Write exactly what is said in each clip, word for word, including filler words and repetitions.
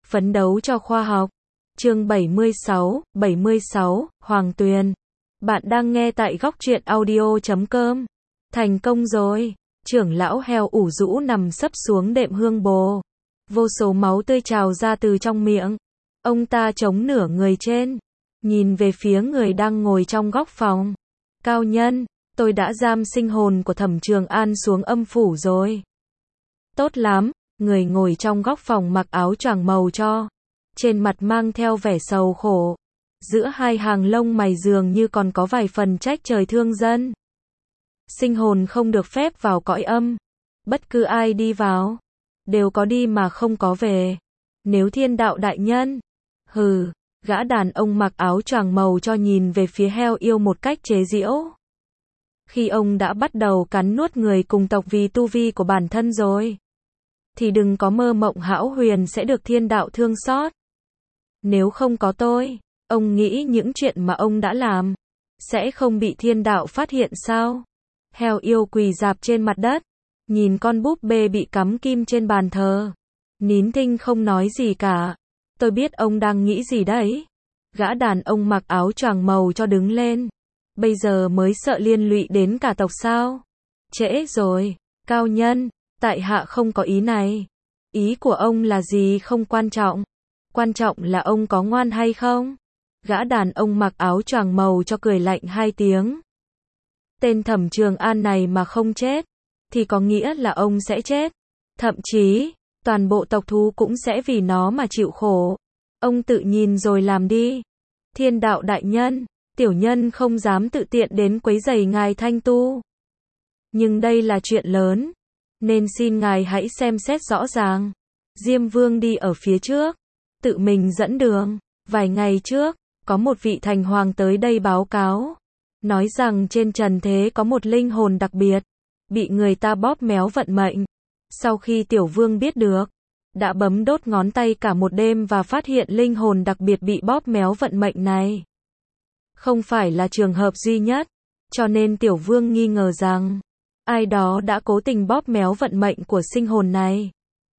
Phấn đấu cho khoa học. Chương bảy mươi sáu, bảy mươi sáu, Hoàng Tuyền. Bạn đang nghe tại góc truyện audio chấm com. Thành công rồi. Trưởng lão heo ủ rũ nằm sấp xuống đệm hương bồ. Vô số máu tươi trào ra từ trong miệng. Ông ta chống nửa người trên. Nhìn về phía người đang ngồi trong góc phòng. Cao nhân, tôi đã giam sinh hồn của Thẩm Trường An xuống âm phủ rồi. Tốt lắm. Người ngồi trong góc phòng mặc áo choàng màu cho. Trên mặt mang theo vẻ sầu khổ. Giữa hai hàng lông mày dường như còn có vài phần trách trời thương dân. Sinh hồn không được phép vào cõi âm. Bất cứ ai đi vào, đều có đi mà không có về. Nếu thiên đạo đại nhân. Hừ, gã đàn ông mặc áo choàng màu cho nhìn về phía heo yêu một cách chế giễu. Khi ông đã bắt đầu cắn nuốt người cùng tộc vì tu vi của bản thân rồi, thì đừng có mơ mộng hão huyền sẽ được thiên đạo thương xót. Nếu không có tôi, ông nghĩ những chuyện mà ông đã làm sẽ không bị thiên đạo phát hiện sao? Heo yêu quỳ rạp trên mặt đất, nhìn con búp bê bị cắm kim trên bàn thờ, nín thinh không nói gì cả. Tôi biết ông đang nghĩ gì đấy. Gã đàn ông mặc áo choàng màu cho đứng lên. Bây giờ mới sợ liên lụy đến cả tộc sao? Trễ rồi, cao nhân, tại hạ không có ý này. Ý của ông là gì không quan trọng. Quan trọng là ông có ngoan hay không? Gã đàn ông mặc áo choàng màu cho cười lạnh hai tiếng. Tên Thẩm Trường An này mà không chết, thì có nghĩa là ông sẽ chết. Thậm chí, toàn bộ tộc thú cũng sẽ vì nó mà chịu khổ. Ông tự nhìn rồi làm đi. Thiên đạo đại nhân, tiểu nhân không dám tự tiện đến quấy rầy ngài thanh tu. Nhưng đây là chuyện lớn, nên xin ngài hãy xem xét rõ ràng. Diêm Vương đi ở phía trước, tự mình dẫn đường. Vài ngày trước, có một vị thành hoàng tới đây báo cáo, nói rằng trên trần thế có một linh hồn đặc biệt, bị người ta bóp méo vận mệnh. Sau khi tiểu vương biết được, đã bấm đốt ngón tay cả một đêm và phát hiện linh hồn đặc biệt bị bóp méo vận mệnh này không phải là trường hợp duy nhất, cho nên tiểu vương nghi ngờ rằng ai đó đã cố tình bóp méo vận mệnh của sinh hồn này,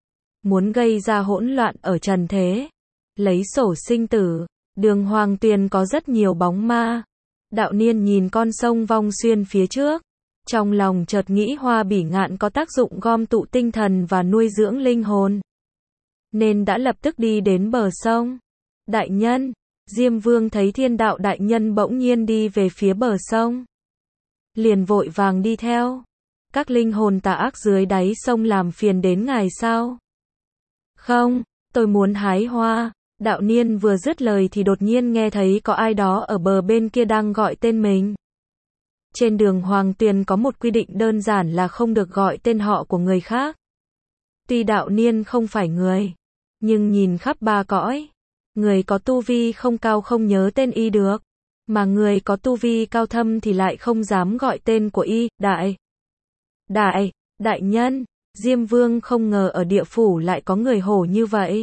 muốn gây ra hỗn loạn ở trần thế, lấy sổ sinh tử. Đường Hoàng Tuyền có rất nhiều bóng ma. Đạo Niên nhìn con sông Vong Xuyên phía trước, trong lòng chợt nghĩ Hoa Bỉ Ngạn có tác dụng gom tụ tinh thần và nuôi dưỡng linh hồn, nên đã lập tức đi đến bờ sông. Đại nhân, Diêm Vương thấy thiên đạo đại nhân bỗng nhiên đi về phía bờ sông, liền vội vàng đi theo. Các linh hồn tà ác dưới đáy sông làm phiền đến ngài sao? Không, tôi muốn hái hoa. Đạo Niên vừa dứt lời thì đột nhiên nghe thấy có ai đó ở bờ bên kia đang gọi tên mình. Trên đường Hoàng Tuyền có một quy định đơn giản là không được gọi tên họ của người khác. Tuy Đạo Niên không phải người, nhưng nhìn khắp ba cõi, người có tu vi không cao không nhớ tên y được, mà người có tu vi cao thâm thì lại không dám gọi tên của y. Đại, đại, đại nhân, Diêm Vương không ngờ ở địa phủ lại có người hổ như vậy.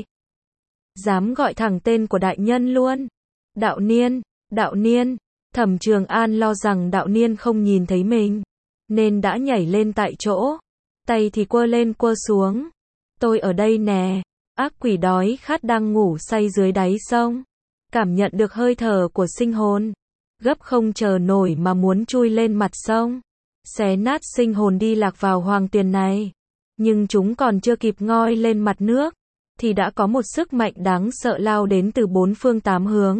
Dám gọi thẳng tên của đại nhân luôn. Đạo Niên, Đạo Niên. Thẩm Trường An lo rằng Đạo Niên không nhìn thấy mình, nên đã nhảy lên tại chỗ, tay thì quơ lên quơ xuống. Tôi ở đây nè. Ác quỷ đói khát đang ngủ say dưới đáy sông, cảm nhận được hơi thở của sinh hồn, gấp không chờ nổi mà muốn chui lên mặt sông, xé nát sinh hồn đi lạc vào Hoàng Tuyền này. Nhưng chúng còn chưa kịp ngoi lên mặt nước, thì đã có một sức mạnh đáng sợ lao đến từ bốn phương tám hướng,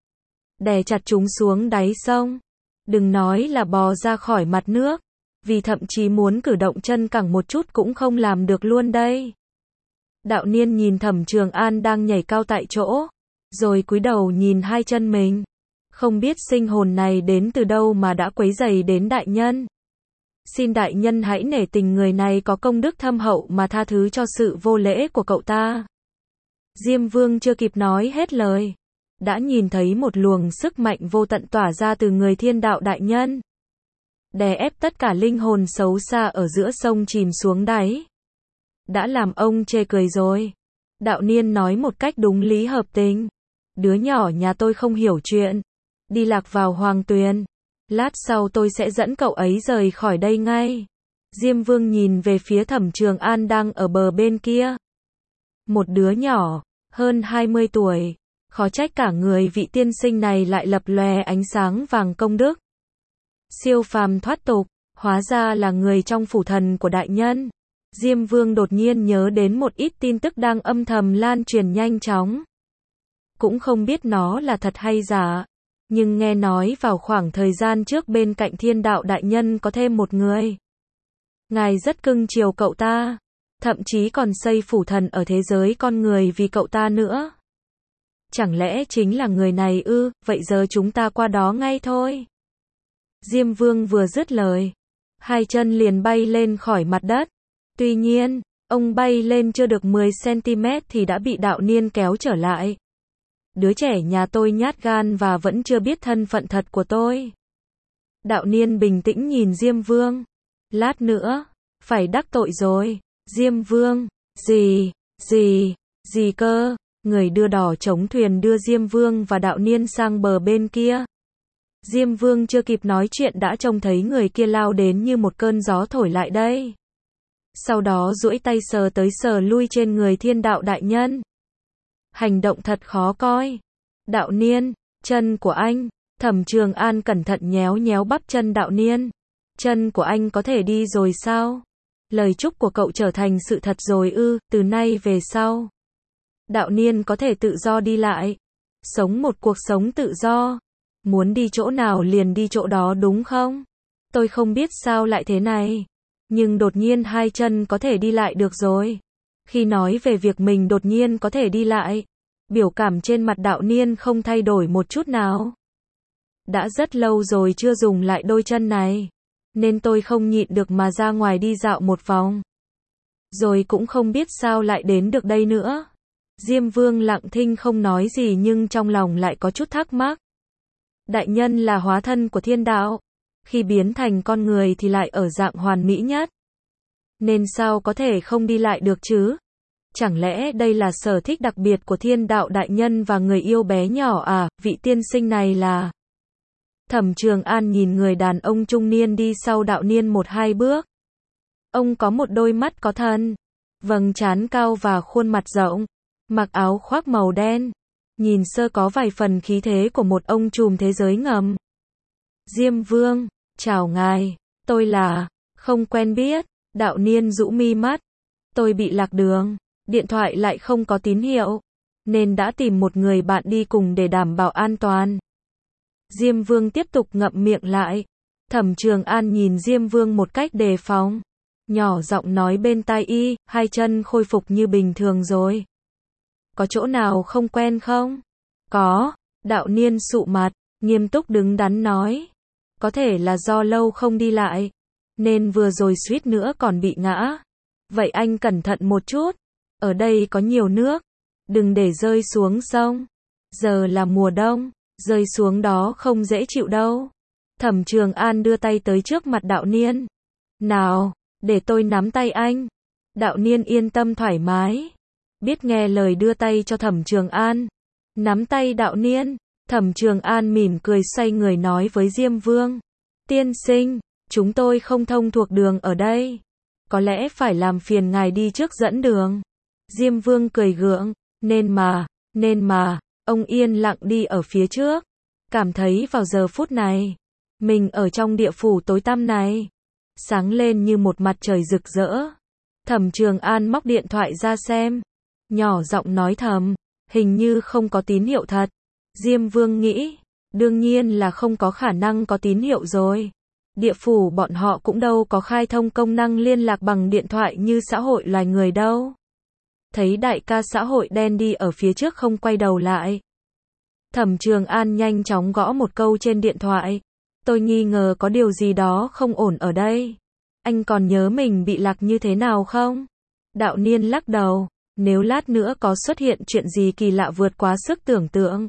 đè chặt chúng xuống đáy sông. Đừng nói là bò ra khỏi mặt nước, vì thậm chí muốn cử động chân cẳng một chút cũng không làm được luôn đây. Đạo Niên nhìn Thẩm Trường An đang nhảy cao tại chỗ, rồi cúi đầu nhìn hai chân mình. Không biết sinh hồn này đến từ đâu mà đã quấy rầy đến đại nhân. Xin đại nhân hãy nể tình người này có công đức thâm hậu mà tha thứ cho sự vô lễ của cậu ta. Diêm Vương chưa kịp nói hết lời, đã nhìn thấy một luồng sức mạnh vô tận tỏa ra từ người thiên đạo đại nhân, đè ép tất cả linh hồn xấu xa ở giữa sông chìm xuống đáy. Đã làm ông chê cười rồi. Đạo Niên nói một cách đúng lý hợp tình. Đứa nhỏ nhà tôi không hiểu chuyện, đi lạc vào Hoàng Tuyền. Lát sau tôi sẽ dẫn cậu ấy rời khỏi đây ngay. Diêm Vương nhìn về phía Thẩm Trường An đang ở bờ bên kia. Một đứa nhỏ, hơn hai mươi tuổi. Khó trách cả người vị tiên sinh này lại lập lòe ánh sáng vàng công đức. Siêu phàm thoát tục, hóa ra là người trong phủ thần của đại nhân. Diêm Vương đột nhiên nhớ đến một ít tin tức đang âm thầm lan truyền nhanh chóng. Cũng không biết nó là thật hay giả, nhưng nghe nói vào khoảng thời gian trước bên cạnh Thiên Đạo đại nhân có thêm một người. Ngài rất cưng chiều cậu ta, thậm chí còn xây phủ thần ở thế giới con người vì cậu ta nữa. Chẳng lẽ chính là người này ư? Vậy giờ chúng ta qua đó ngay thôi. Diêm Vương vừa dứt lời, hai chân liền bay lên khỏi mặt đất. Tuy nhiên, ông bay lên chưa được mười xăng-ti-mét thì đã bị đạo niên kéo trở lại. Đứa trẻ nhà tôi nhát gan và vẫn chưa biết thân phận thật của tôi. Đạo niên bình tĩnh nhìn Diêm Vương. Lát nữa, phải đắc tội rồi. Diêm Vương, gì, gì, gì cơ? Người đưa đỏ chống thuyền đưa Diêm Vương và đạo niên sang bờ bên kia. Diêm Vương chưa kịp nói chuyện đã trông thấy người kia lao đến như một cơn gió thổi lại đây. Sau đó duỗi tay sờ tới sờ lui trên người Thiên Đạo đại nhân. Hành động thật khó coi. Đạo niên, chân của anh. Thẩm Trường An cẩn thận nhéo nhéo bắp chân đạo niên. Chân của anh có thể đi rồi sao? Lời chúc của cậu trở thành sự thật rồi ư? Từ nay về sau, đạo niên có thể tự do đi lại, sống một cuộc sống tự do. Muốn đi chỗ nào liền đi chỗ đó đúng không? Tôi không biết sao lại thế này, nhưng đột nhiên hai chân có thể đi lại được rồi. Khi nói về việc mình đột nhiên có thể đi lại, biểu cảm trên mặt đạo niên không thay đổi một chút nào. Đã rất lâu rồi chưa dùng lại đôi chân này, nên tôi không nhịn được mà ra ngoài đi dạo một vòng. Rồi cũng không biết sao lại đến được đây nữa. Diêm Vương lặng thinh không nói gì nhưng trong lòng lại có chút thắc mắc. Đại nhân là hóa thân của Thiên Đạo, khi biến thành con người thì lại ở dạng hoàn mỹ nhất. Nên sao có thể không đi lại được chứ? Chẳng lẽ đây là sở thích đặc biệt của Thiên Đạo đại nhân và người yêu bé nhỏ à? Vị tiên sinh này là... Thẩm Trường An nhìn người đàn ông trung niên đi sau đạo niên một hai bước. Ông có một đôi mắt có thần, vầng trán cao và khuôn mặt rộng, mặc áo khoác màu đen, nhìn sơ có vài phần khí thế của một ông trùm thế giới ngầm. Diêm Vương, chào ngài, tôi là, không quen biết. Đạo niên rũ mi mắt. Tôi bị lạc đường, điện thoại lại không có tín hiệu, nên đã tìm một người bạn đi cùng để đảm bảo an toàn. Diêm Vương tiếp tục ngậm miệng lại. Thẩm Trường An nhìn Diêm Vương một cách đề phòng, nhỏ giọng nói bên tai y, hai chân khôi phục như bình thường rồi. Có chỗ nào không quen không? Có. Đạo niên sụ mặt, nghiêm túc đứng đắn nói. Có thể là do lâu không đi lại, nên vừa rồi suýt nữa còn bị ngã. Vậy anh cẩn thận một chút. Ở đây có nhiều nước, đừng để rơi xuống sông. Giờ là mùa đông, rơi xuống đó không dễ chịu đâu. Thẩm Trường An đưa tay tới trước mặt đạo niên. Nào, để tôi nắm tay anh. Đạo niên yên tâm thoải mái, biết nghe lời đưa tay cho Thẩm Trường An. Nắm tay đạo niên, Thẩm Trường An mỉm cười xoay người nói với Diêm Vương. Tiên sinh, chúng tôi không thông thuộc đường ở đây, có lẽ phải làm phiền ngài đi trước dẫn đường. Diêm Vương cười gượng, nên mà, nên mà, ông yên lặng đi ở phía trước, cảm thấy vào giờ phút này, mình ở trong địa phủ tối tăm này, sáng lên như một mặt trời rực rỡ. Thẩm Trường An móc điện thoại ra xem, nhỏ giọng nói thầm, hình như không có tín hiệu thật. Diêm Vương nghĩ, đương nhiên là không có khả năng có tín hiệu rồi. Địa phủ bọn họ cũng đâu có khai thông công năng liên lạc bằng điện thoại như xã hội loài người đâu. Thấy đại ca xã hội đen đi ở phía trước không quay đầu lại, Thẩm Trường An nhanh chóng gõ một câu trên điện thoại. Tôi nghi ngờ có điều gì đó không ổn ở đây. Anh còn nhớ mình bị lạc như thế nào không? Đạo niên lắc đầu. Nếu lát nữa có xuất hiện chuyện gì kỳ lạ vượt quá sức tưởng tượng,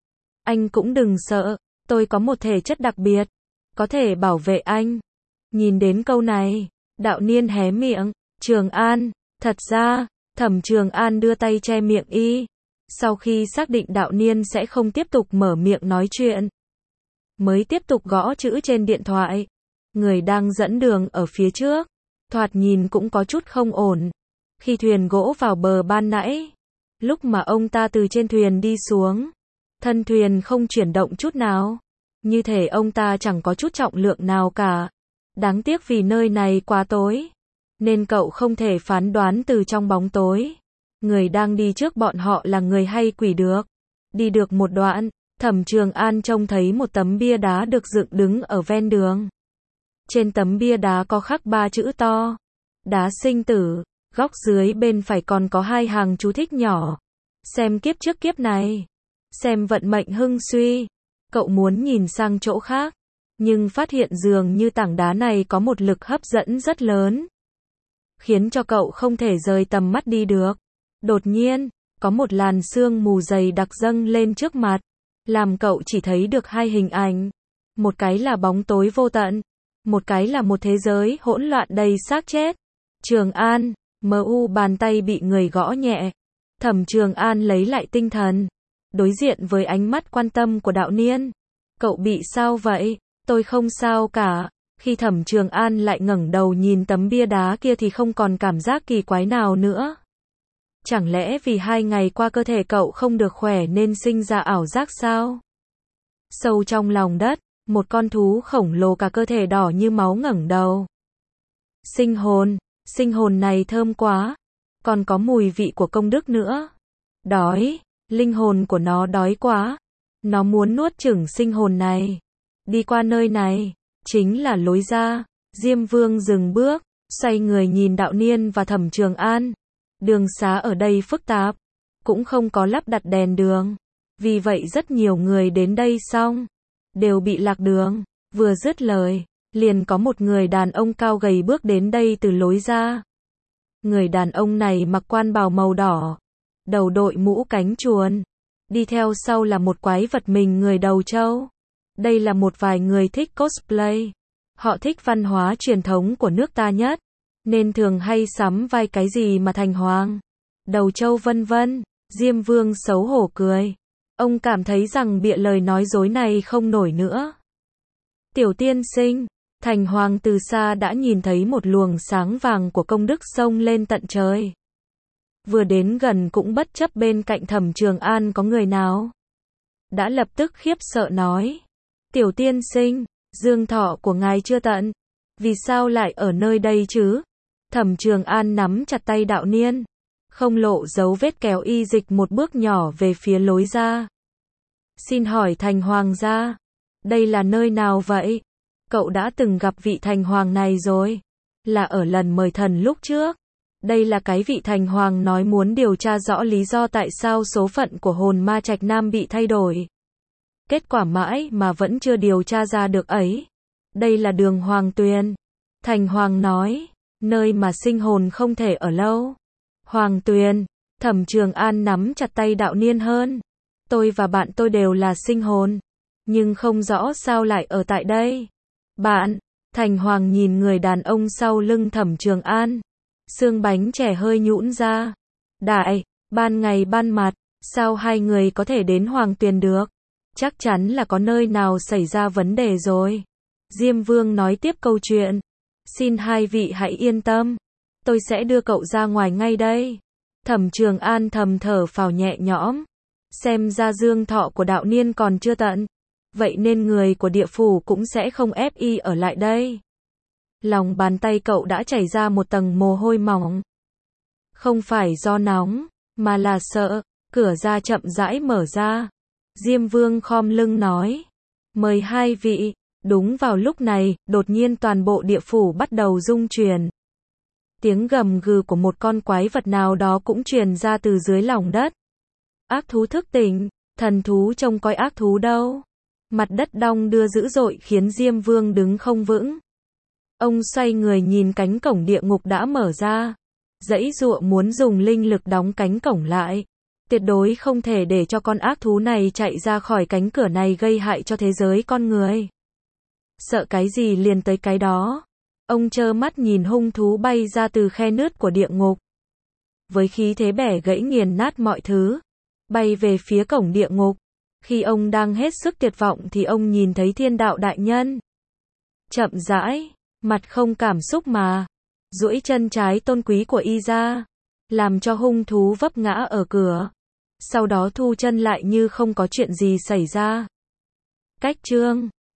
anh cũng đừng sợ. Tôi có một thể chất đặc biệt, có thể bảo vệ anh. Nhìn đến câu này, đạo niên hé miệng. Trường An, thật ra, Thẩm Trường An đưa tay che miệng y. Sau khi xác định đạo niên sẽ không tiếp tục mở miệng nói chuyện, mới tiếp tục gõ chữ trên điện thoại. Người đang dẫn đường ở phía trước, thoạt nhìn cũng có chút không ổn. Khi thuyền gỗ vào bờ ban nãy, Lúc mà ông ta từ trên thuyền đi xuống, thân thuyền không chuyển động chút nào. Như thể ông ta chẳng có chút trọng lượng nào cả. Đáng tiếc vì nơi này quá tối, nên cậu không thể phán đoán từ trong bóng tối, người đang đi trước bọn họ là người hay quỷ được. Đi được một đoạn, Thẩm Trường An trông thấy một tấm bia đá được dựng đứng ở ven đường. Trên tấm bia đá có khắc ba chữ to: Đá sinh tử. Góc dưới bên phải còn có hai hàng chú thích nhỏ: xem kiếp trước kiếp này, xem vận mệnh hưng suy. Cậu muốn nhìn sang chỗ khác, nhưng phát hiện dường như tảng đá này có một lực hấp dẫn rất lớn, khiến cho cậu không thể rời tầm mắt đi được. Đột nhiên, có một làn sương mù dày đặc dâng lên trước mặt, làm cậu chỉ thấy được hai hình ảnh. Một cái là bóng tối vô tận, một cái là một thế giới hỗn loạn đầy xác chết. Trường An, mờ u bàn tay bị người gõ nhẹ. Thẩm Trường An lấy lại tinh thần, đối diện với ánh mắt quan tâm của đạo niên. Cậu bị sao vậy? Tôi không sao cả. Khi Thẩm Trường An lại ngẩng đầu nhìn tấm bia đá kia thì không còn cảm giác kỳ quái nào nữa. Chẳng lẽ vì hai ngày qua cơ thể cậu không được khỏe nên sinh ra ảo giác sao? Sâu trong lòng đất, một con thú khổng lồ cả cơ thể đỏ như máu ngẩng đầu. Sinh hồn, sinh hồn này thơm quá, còn có mùi vị của công đức nữa. Đói, linh hồn của nó đói quá, nó muốn nuốt chửng sinh hồn này. Đi qua nơi này, chính là lối ra. Diêm Vương dừng bước, xoay người nhìn đạo niên và Thẩm Trường An. Đường xá ở đây phức tạp, cũng không có lắp đặt đèn đường. Vì vậy rất nhiều người đến đây xong, đều bị lạc đường. Vừa dứt lời, liền có một người đàn ông cao gầy bước đến đây từ lối ra. Người đàn ông này mặc quan bào màu đỏ, đầu đội mũ cánh chuồn. Đi theo sau là một quái vật mình người đầu trâu. Đây là một vài người thích cosplay. Họ thích văn hóa truyền thống của nước ta nhất, nên thường hay sắm vai cái gì mà thành hoàng, đầu trâu vân vân. Diêm Vương xấu hổ cười. Ông cảm thấy rằng bịa lời nói dối này không nổi nữa. Tiểu tiên sinh, thành hoàng từ xa đã nhìn thấy một luồng sáng vàng của công đức xông lên tận trời. Vừa đến gần cũng bất chấp bên cạnh Thẩm Trường An có người nào, đã lập tức khiếp sợ nói: Tiểu tiên sinh, dương thọ của ngài chưa tận, vì sao lại ở nơi đây chứ? Thẩm Trường An nắm chặt tay đạo niên, không lộ dấu vết kéo y dịch một bước nhỏ về phía lối ra. Xin hỏi thành hoàng gia, đây là nơi nào vậy? Cậu đã từng gặp vị thành hoàng này rồi, là ở lần mời thần lúc trước. Đây là cái vị thành hoàng nói muốn điều tra rõ lý do tại sao số phận của hồn ma Trạch Nam bị thay đổi. Kết quả mãi mà vẫn chưa điều tra ra được ấy. Đây là đường Hoàng Tuyền. Thành hoàng nói, nơi mà sinh hồn không thể ở lâu. Hoàng Tuyền, Thẩm Trường An nắm chặt tay đạo niên hơn. Tôi và bạn tôi đều là sinh hồn, nhưng không rõ sao lại ở tại đây. Bạn, thành hoàng nhìn người đàn ông sau lưng Thẩm Trường An. Xương bánh trẻ hơi nhũn ra. Đại, ban ngày ban mặt, sao hai người có thể đến Hoàng Tuyền được? Chắc chắn là có nơi nào xảy ra vấn đề rồi. Diêm Vương nói tiếp câu chuyện. Xin hai vị hãy yên tâm, tôi sẽ đưa cậu ra ngoài ngay đây. Thẩm Trường An thầm thở phào nhẹ nhõm. Xem ra dương thọ của đạo niên còn chưa tận, vậy nên người của địa phủ cũng sẽ không ép y ở lại đây. Lòng bàn tay cậu đã chảy ra một tầng mồ hôi mỏng. Không phải do nóng, mà là sợ. Cửa ra chậm rãi mở ra. Diêm Vương khom lưng nói: mời hai vị. Đúng vào lúc này, đột nhiên toàn bộ địa phủ bắt đầu rung chuyển. Tiếng gầm gừ của một con quái vật nào đó cũng truyền ra từ dưới lòng đất. Ác thú thức tỉnh, thần thú trông coi ác thú đâu. Mặt đất đong đưa dữ dội khiến Diêm Vương đứng không vững. Ông xoay người nhìn cánh cổng địa ngục đã mở ra. Giãy giụa muốn dùng linh lực đóng cánh cổng lại. Tuyệt đối không thể để cho con ác thú này chạy ra khỏi cánh cửa này gây hại cho thế giới con người. Sợ cái gì liền tới cái đó. Ông trơ mắt nhìn hung thú bay ra từ khe nứt của địa ngục. Với khí thế bẻ gãy nghiền nát mọi thứ, bay về phía cổng địa ngục. Khi ông đang hết sức tuyệt vọng thì ông nhìn thấy Thiên Đạo đại nhân. Chậm rãi, mặt không cảm xúc mà duỗi chân trái tôn quý của y ra, làm cho hung thú vấp ngã ở cửa. Sau đó thu chân lại như không có chuyện gì xảy ra. Cách chương